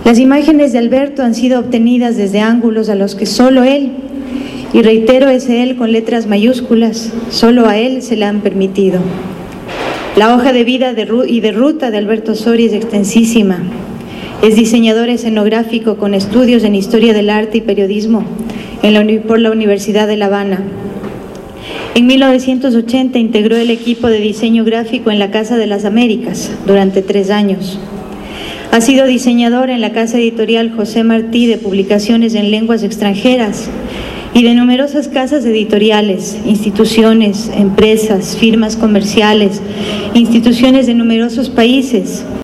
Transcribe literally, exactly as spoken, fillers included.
Las imágenes de Alberto han sido obtenidas desde ángulos a los que solo él, y reitero ese él con letras mayúsculas, solo a él se le han permitido. La hoja de vida de y de ruta de Alberto Soria es extensísima. Es diseñador escenográfico con estudios en Historia del Arte y Periodismo en la, por la Universidad de La Habana. En mil novecientos ochenta integró el equipo de diseño gráfico en la Casa de las Américas durante tres años. Ha sido diseñador en la casa editorial José Martí de publicaciones en lenguas extranjeras y de numerosas casas editoriales, instituciones, empresas, firmas comerciales, instituciones de numerosos países.